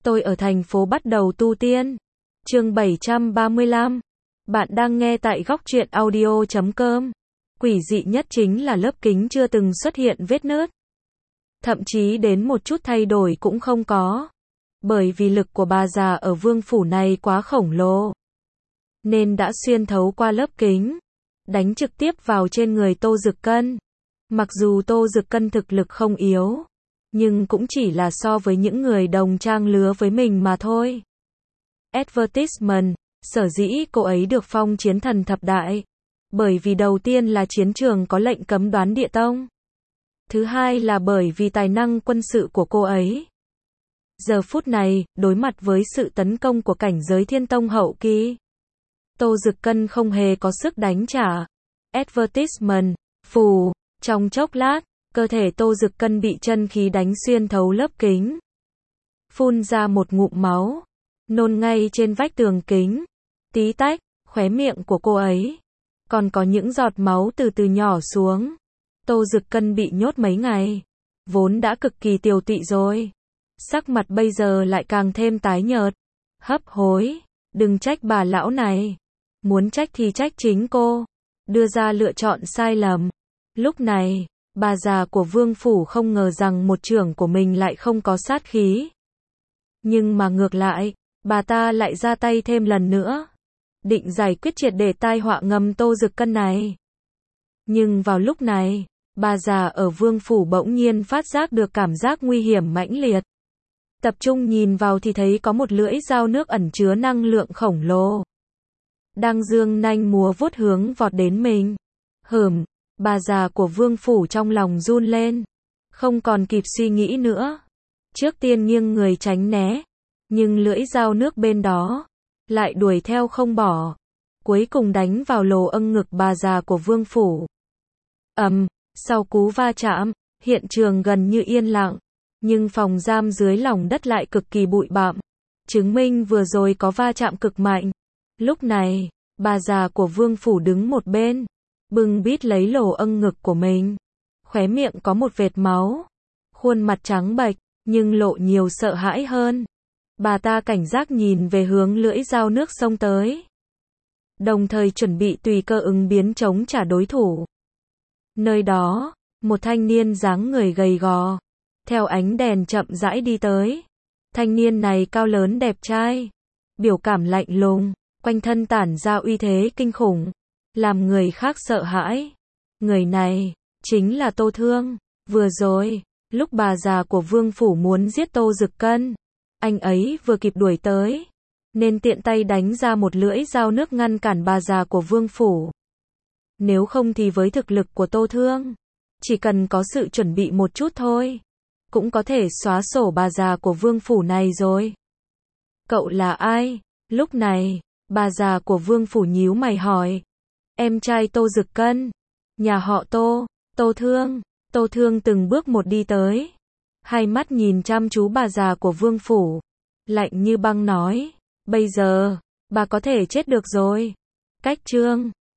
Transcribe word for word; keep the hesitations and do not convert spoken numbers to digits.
Tôi ở thành phố bắt đầu tu tiên. Chương bảy trăm ba mươi lăm. Bạn đang nghe tại góc truyện audio chấm com. Quỷ dị nhất chính là lớp kính chưa từng xuất hiện vết nứt. Thậm chí đến một chút thay đổi cũng không có. Bởi vì lực của bà già ở vương phủ này quá khổng lồ. Nên đã xuyên thấu qua lớp kính. Đánh trực tiếp vào trên người Tô Dực Cân. Mặc dù Tô Dực Cân thực lực không yếu. Nhưng cũng chỉ là so với những người đồng trang lứa với mình mà thôi. Advertisement, sở dĩ cô ấy được phong chiến thần thập đại. Bởi vì đầu tiên là chiến trường có lệnh cấm đoán địa tông. Thứ hai là bởi vì tài năng quân sự của cô ấy. Giờ phút này, đối mặt với sự tấn công của cảnh giới thiên tông hậu kỳ. Tô Dực Cân không hề có sức đánh trả. Advertisement, phù, trong chốc lát. Cơ thể Tô Dực Cân bị chân khí đánh xuyên thấu lớp kính. Phun ra một ngụm máu. Nôn ngay trên vách tường kính. Tí tách, khóe miệng của cô ấy. Còn có những giọt máu từ từ nhỏ xuống. Tô Dực Cân bị nhốt mấy ngày. Vốn đã cực kỳ tiều tụy rồi. Sắc mặt bây giờ lại càng thêm tái nhợt. Hấp hối. Đừng trách bà lão này. Muốn trách thì trách chính cô. Đưa ra lựa chọn sai lầm. Lúc này. Bà già của vương phủ không ngờ rằng một chưởng của mình lại không có sát khí. Nhưng mà ngược lại, bà ta lại ra tay thêm lần nữa. Định giải quyết triệt để tai họa ngầm Tô Dực Cân này. Nhưng vào lúc này, bà già ở vương phủ bỗng nhiên phát giác được cảm giác nguy hiểm mãnh liệt. Tập trung nhìn vào thì thấy có một lưỡi dao nước ẩn chứa năng lượng khổng lồ. Đang dương nanh múa vuốt hướng vọt đến mình. Hửm. Bà già của vương phủ trong lòng run lên. Không còn kịp suy nghĩ nữa. Trước tiên nghiêng người tránh né. Nhưng lưỡi dao nước bên đó. Lại đuổi theo không bỏ. Cuối cùng đánh vào lồ âng ngực bà già của vương phủ. Ầm, sau cú va chạm, hiện trường gần như yên lặng. Nhưng phòng giam dưới lòng đất lại cực kỳ bụi bặm. Chứng minh vừa rồi có va chạm cực mạnh. Lúc này, bà già của vương phủ đứng một bên. Bưng bít lấy lồ âng ngực của mình. Khóe miệng có một vệt máu. Khuôn mặt trắng bệch, nhưng lộ nhiều sợ hãi hơn. Bà ta cảnh giác nhìn về hướng lưỡi dao nước xông tới. Đồng thời chuẩn bị tùy cơ ứng biến chống trả đối thủ. Nơi đó, một thanh niên dáng người gầy gò. Theo ánh đèn chậm rãi đi tới. Thanh niên này cao lớn đẹp trai. Biểu cảm lạnh lùng, quanh thân tản ra uy thế kinh khủng. Làm người khác sợ hãi. Người này, chính là Tô Thương. Vừa rồi, lúc bà già của vương phủ muốn giết Tô Dực Cân, anh ấy vừa kịp đuổi tới. Nên tiện tay đánh ra một lưỡi dao nước ngăn cản bà già của vương phủ. Nếu không thì với thực lực của Tô Thương, chỉ cần có sự chuẩn bị một chút thôi, cũng có thể xóa sổ bà già của vương phủ này rồi. Cậu là ai? Lúc này, bà già của vương phủ nhíu mày hỏi. Em trai Tô Dực Cân. Nhà họ Tô. Tô Thương. Tô Thương từng bước một đi tới. Hai mắt nhìn chăm chú bà già của vương phủ. Lạnh như băng nói. Bây giờ, bà có thể chết được rồi. Cách chương.